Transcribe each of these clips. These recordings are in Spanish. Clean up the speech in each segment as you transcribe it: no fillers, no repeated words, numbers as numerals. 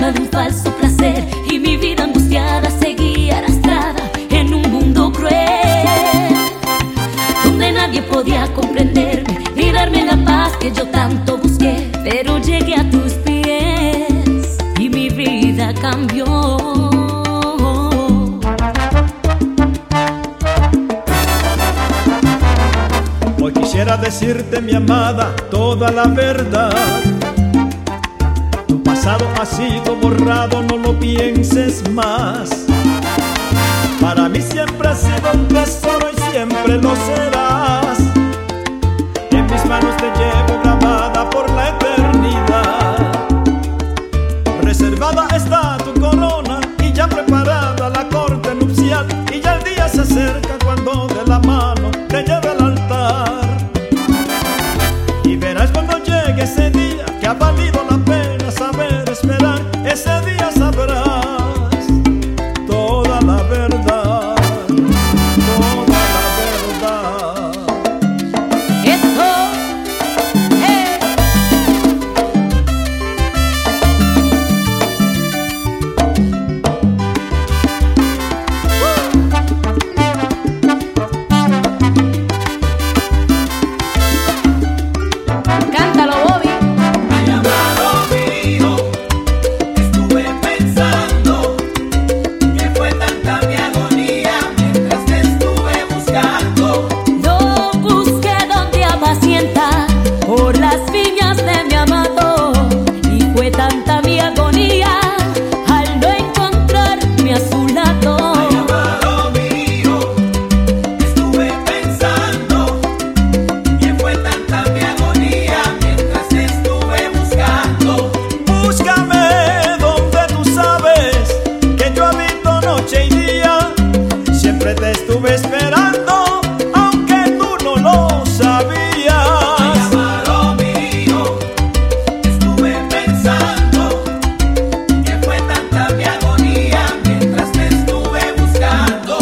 de un falso placer y mi vida angustiada seguía arrastrada en un mundo cruel, donde nadie podía comprenderme ni darme la paz que yo tanto busqué. Pero llegué a tus pies y mi vida cambió. Hoy quisiera decirte, mi amada, toda la verdad. Tu pasado ha sido borrado, no lo pienses más. Para mí siempre has sido un tesoro y siempre lo serás. En mis manos te llevo grabada por la eternidad. Reservada está tu corona y ya preparada la corte nupcial. Y ya el día se acerca cuando de la mano te lleve al altar. Y verás cuando llegue ese día que ha valido la pena saber esperar. Ese día sabrás toda la verdad, toda la verdad. Esto cántalo, Bobby. Ay, amado mío, estuve pensando que fue tanta mi agonía mientras te estuve buscando. Yo busqué donde apacienta por las viñas de mi amado, y fue tanta mi agonía al no encontrarme a su lado. Ay, amado mío, estuve pensando que fue tanta mi agonía mientras te estuve buscando. Búscame donde tú sabes que yo habito noche y día. Siempre te estuve esperando, aunque tú no lo Ay, sabías. amado mío, estuve pensando que fue tanta mi agonía mientras te estuve buscando.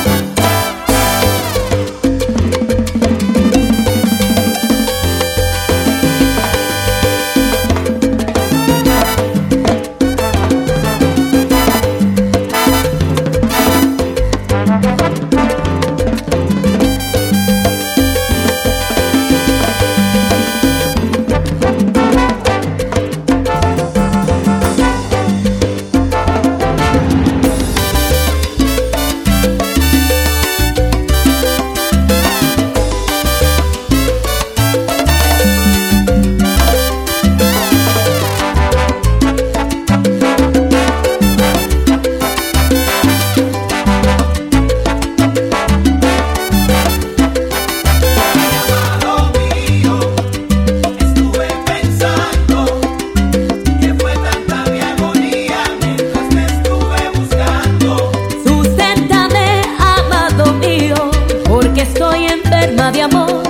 Amado mío, estuve pensando que fue tanta mi agonía mientras te estuve buscando. Susténtame, amado mío, porque estoy enferma de amor.